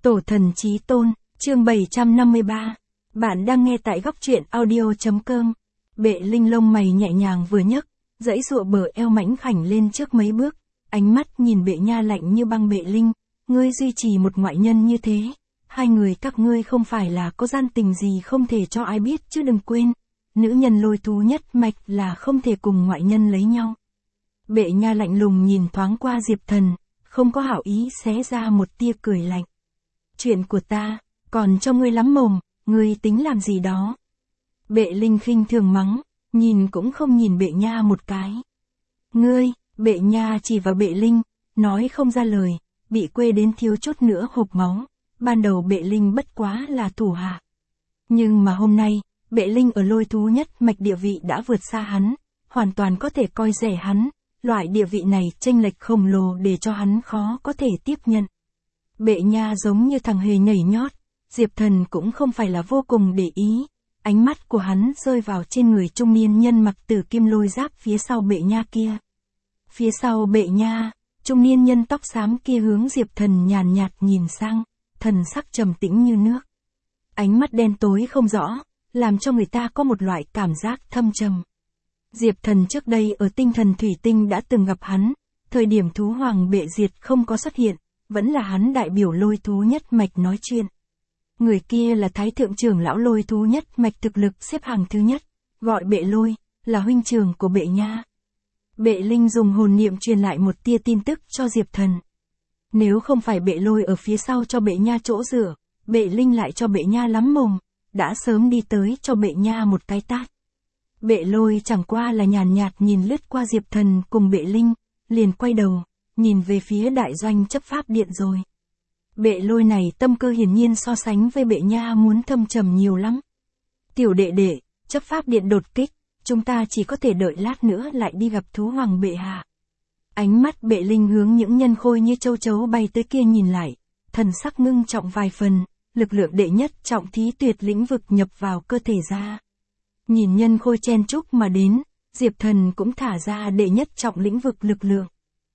Tổ thần chí tôn, chương 753. Bạn đang nghe tại góc truyện audio.com. Bệ Linh lông mày nhẹ nhàng vừa nhấc, dãy dụa bờ eo mảnh khảnh lên trước mấy bước, ánh mắt nhìn Bệ Nha lạnh như băng. Bệ Linh, ngươi duy trì một ngoại nhân như thế, hai người các ngươi không phải là có gian tình gì không thể cho ai biết chứ. Đừng quên, nữ nhân Lôi Thú nhất mạch là không thể cùng ngoại nhân lấy nhau. Bệ Nha lạnh lùng nhìn thoáng qua Diệp Thần, không có hảo ý xé ra một tia cười lạnh. Chuyện của ta, còn cho ngươi lắm mồm, ngươi tính làm gì đó? Bệ Linh khinh thường mắng, nhìn cũng không nhìn Bệ Nha một cái. Ngươi, Bệ Nha chỉ vào Bệ Linh, nói không ra lời, bị quê đến thiếu chút nữa hộc máu. Ban đầu Bệ Linh bất quá là thủ hạ. Nhưng mà hôm nay, Bệ Linh ở Lôi Thú nhất mạch địa vị đã vượt xa hắn, hoàn toàn có thể coi rẻ hắn, loại địa vị này chênh lệch khổng lồ để cho hắn khó có thể tiếp nhận. Bệ Nha giống như thằng hề nhảy nhót, Diệp Thần cũng không phải là vô cùng để ý, ánh mắt của hắn rơi vào trên người trung niên nhân mặc tử kim lôi giáp phía sau Bệ Nha kia. Phía sau Bệ Nha, trung niên nhân tóc xám kia hướng Diệp Thần nhàn nhạt nhìn sang, thần sắc trầm tĩnh như nước. Ánh mắt đen tối không rõ, làm cho người ta có một loại cảm giác thâm trầm. Diệp Thần trước đây ở Tinh Thần Thủy Tinh đã từng gặp hắn, thời điểm Thú Hoàng Bệ Diệt không có xuất hiện, vẫn là hắn đại biểu Lôi Thú nhất mạch nói chuyện. Người kia là Thái Thượng trưởng lão Lôi Thú nhất mạch, thực lực xếp hàng thứ nhất, gọi Bệ Lôi, là huynh trưởng của Bệ Nha. Bệ Linh dùng hồn niệm truyền lại một tia tin tức cho Diệp Thần. Nếu không phải Bệ Lôi ở phía sau cho Bệ Nha chỗ dựa, Bệ Linh lại cho Bệ Nha lắm mồm, đã sớm đi tới cho Bệ Nha một cái tát. Bệ Lôi chẳng qua là nhàn nhạt nhìn lướt qua Diệp Thần cùng Bệ Linh, liền quay đầu, nhìn về phía đại doanh chấp pháp điện rồi. Bệ Lôi này tâm cơ hiển nhiên so sánh với Bệ Nha muốn thâm trầm nhiều lắm. Tiểu đệ đệ, chấp pháp điện đột kích, chúng ta chỉ có thể đợi lát nữa lại đi gặp Thú Hoàng bệ hạ. Ánh mắt Bệ Linh hướng những nhân khôi như châu chấu bay tới kia nhìn lại, thần sắc ngưng trọng vài phần, lực lượng đệ nhất trọng thí tuyệt lĩnh vực nhập vào cơ thể ra. Nhìn nhân khôi chen chúc mà đến, Diệp Thần cũng thả ra đệ nhất trọng lĩnh vực lực lượng.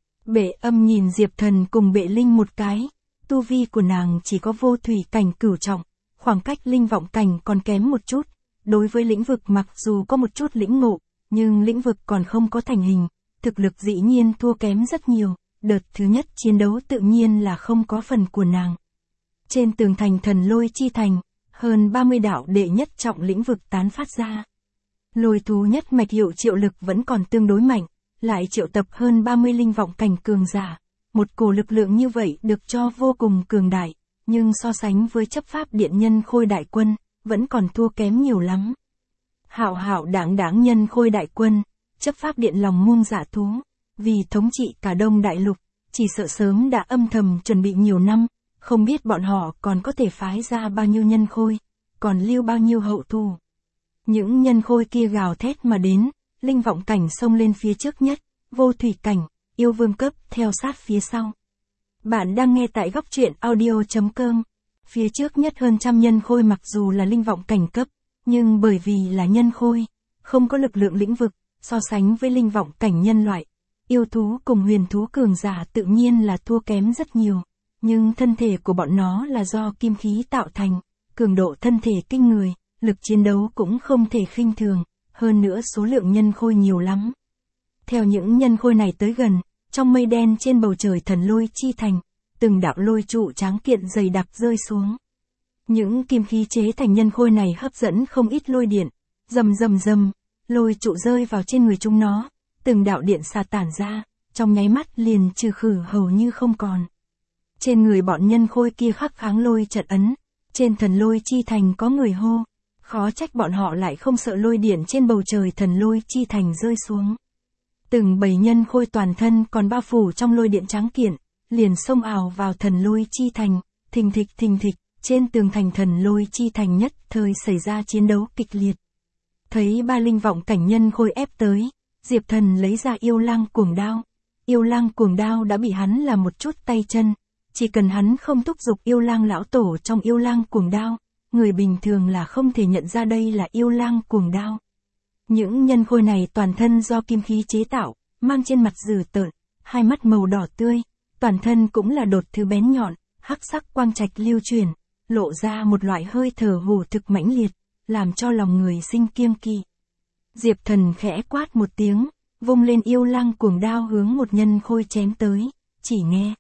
Bệ Âm nhìn Diệp Thần cùng Bệ Linh một cái, tu vi của nàng chỉ có vô thủy cảnh cửu trọng, khoảng cách linh vọng cảnh còn kém một chút. Đối với lĩnh vực mặc dù có một chút lĩnh ngộ, nhưng lĩnh vực còn không có thành hình, thực lực dĩ nhiên thua kém rất nhiều, đợt thứ nhất chiến đấu tự nhiên là không có phần của nàng. Trên tường thành Thần Lôi chi thành, hơn 30 đạo đệ nhất trọng lĩnh vực tán phát ra. Lôi Thú nhất mạch hiệu triệu lực vẫn còn tương đối mạnh, lại triệu tập hơn 30 linh vọng cảnh cường giả. Một cổ lực lượng như vậy được cho vô cùng cường đại, nhưng so sánh với chấp pháp điện nhân khôi đại quân, vẫn còn thua kém nhiều lắm. Hạo hạo đáng đáng nhân khôi đại quân, chấp pháp điện lòng muông dạ thú, vì thống trị cả Đông Đại Lục, chỉ sợ sớm đã âm thầm chuẩn bị nhiều năm, không biết bọn họ còn có thể phái ra bao nhiêu nhân khôi, còn lưu bao nhiêu hậu thủ. Những nhân khôi kia gào thét mà đến, linh vọng cảnh xông lên phía trước nhất, vô thủy cảnh, yêu vương cấp theo sát phía sau. Bạn đang nghe tại góc truyện audio.com. Phía trước nhất hơn trăm nhân khôi mặc dù là linh vọng cảnh cấp, nhưng bởi vì là nhân khôi, không có lực lượng lĩnh vực, so sánh với linh vọng cảnh nhân loại, yêu thú cùng huyền thú cường giả tự nhiên là thua kém rất nhiều. Nhưng thân thể của bọn nó là do kim khí tạo thành, cường độ thân thể kinh người, lực chiến đấu cũng không thể khinh thường, hơn nữa số lượng nhân khôi nhiều lắm. Theo những nhân khôi này tới gần, trong mây đen trên bầu trời Thần Lôi chi thành, từng đạo lôi trụ tráng kiện dày đặc rơi xuống. Những kim khí chế thành nhân khôi này hấp dẫn không ít lôi điện, rầm rầm rầm, lôi trụ rơi vào trên người chúng nó, từng đạo điện xà tản ra, trong nháy mắt liền trừ khử hầu như không còn. Trên người bọn nhân khôi kia khắc kháng lôi trận ấn, trên Thần Lôi chi thành có người hô, khó trách bọn họ lại không sợ lôi điện trên bầu trời Thần Lôi chi thành rơi xuống. Từng bầy nhân khôi toàn thân còn bao phủ trong lôi điện trắng kiện, liền xông ào vào Thần Lôi chi thành, thình thịch, trên tường thành Thần Lôi chi thành nhất thời xảy ra chiến đấu kịch liệt. Thấy ba linh vọng cảnh nhân khôi ép tới, Diệp Thần lấy ra yêu lang cuồng đao. Yêu lang cuồng đao đã bị hắn làm một chút tay chân, chỉ cần hắn không thúc giục yêu lang lão tổ trong yêu lang cuồng đao, người bình thường là không thể nhận ra đây là yêu lang cuồng đao. Những nhân khôi này toàn thân do kim khí chế tạo, mang trên mặt dữ tợn, hai mắt màu đỏ tươi, toàn thân cũng là đột thứ bén nhọn, hắc sắc quang trạch lưu chuyển, lộ ra một loại hơi thở hổ thực mãnh liệt, làm cho lòng người sinh kiêng kỵ. Diệp Thần khẽ quát một tiếng, vung lên yêu lang cuồng đao hướng một nhân khôi chém tới, chỉ nghe.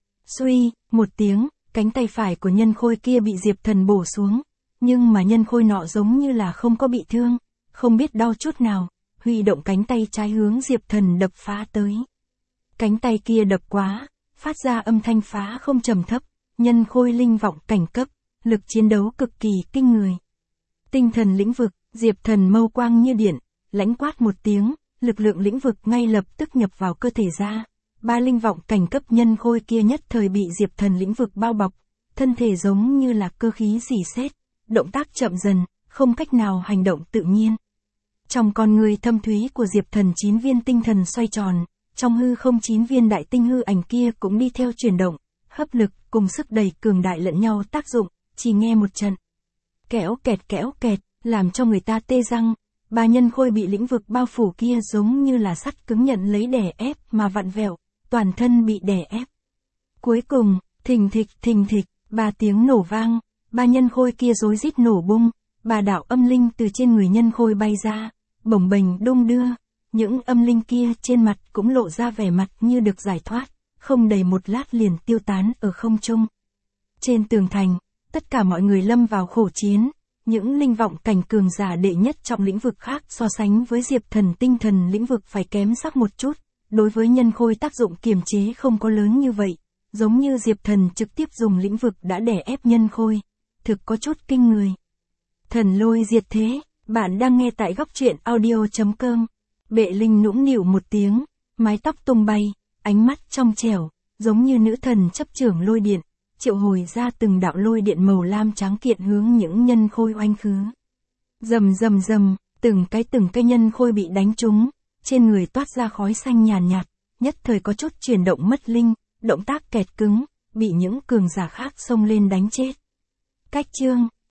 Suy, một tiếng, cánh tay phải của nhân khôi kia bị Diệp Thần bổ xuống, nhưng mà nhân khôi nọ giống như là không có bị thương, không biết đau chút nào, huy động cánh tay trái hướng Diệp Thần đập phá tới. Cánh tay kia đập quá, phát ra âm thanh phá không trầm thấp, nhân khôi linh vọng cảnh cấp, lực chiến đấu cực kỳ kinh người. Tinh thần lĩnh vực, Diệp Thần mâu quang như điện, lãnh quát một tiếng, lực lượng lĩnh vực ngay lập tức nhập vào cơ thể ra. Ba linh vọng cảnh cấp nhân khôi kia nhất thời bị Diệp Thần lĩnh vực bao bọc, thân thể giống như là cơ khí rỉ sét, động tác chậm dần, không cách nào hành động tự nhiên. Trong con người thâm thúy của Diệp Thần 9 viên tinh thần xoay tròn, trong hư không 9 viên đại tinh hư ảnh kia cũng đi theo chuyển động, hấp lực cùng sức đẩy cường đại lẫn nhau tác dụng, chỉ nghe một trận kéo kẹt, làm cho người ta tê răng. Ba nhân khôi bị lĩnh vực bao phủ kia giống như là sắt cứng nhận lấy đè ép mà vặn vẹo, toàn thân bị đè ép. Cuối cùng, thình thịch, ba tiếng nổ vang, ba nhân khôi kia rối rít nổ bung, ba đạo âm linh từ trên người nhân khôi bay ra, bồng bềnh đung đưa, những âm linh kia trên mặt cũng lộ ra vẻ mặt như được giải thoát, không đầy một lát liền tiêu tán ở không trung. Trên tường thành, tất cả mọi người lâm vào khổ chiến. Những linh vọng cảnh cường giả đệ nhất trong lĩnh vực khác so sánh với Diệp Thần tinh thần lĩnh vực phải kém sắc một chút, đối với nhân khôi tác dụng kiềm chế không có lớn như vậy, giống như Diệp Thần trực tiếp dùng lĩnh vực đã đè ép nhân khôi, thực có chút kinh người. Thần lôi diệt thế, bạn đang nghe tại góc truyện audio.com. Bệ Linh nũng nịu một tiếng, mái tóc tung bay, ánh mắt trong trẻo, giống như nữ thần chấp trưởng lôi điện. Triệu hồi ra từng đạo lôi điện màu lam trắng kiện hướng những nhân khôi oanh khứ. Rầm, từng cái nhân khôi bị đánh trúng, trên người toát ra khói xanh nhàn nhạt, nhất thời có chút chuyển động mất linh, động tác kẹt cứng, bị những cường giả khác xông lên đánh chết. Cách chương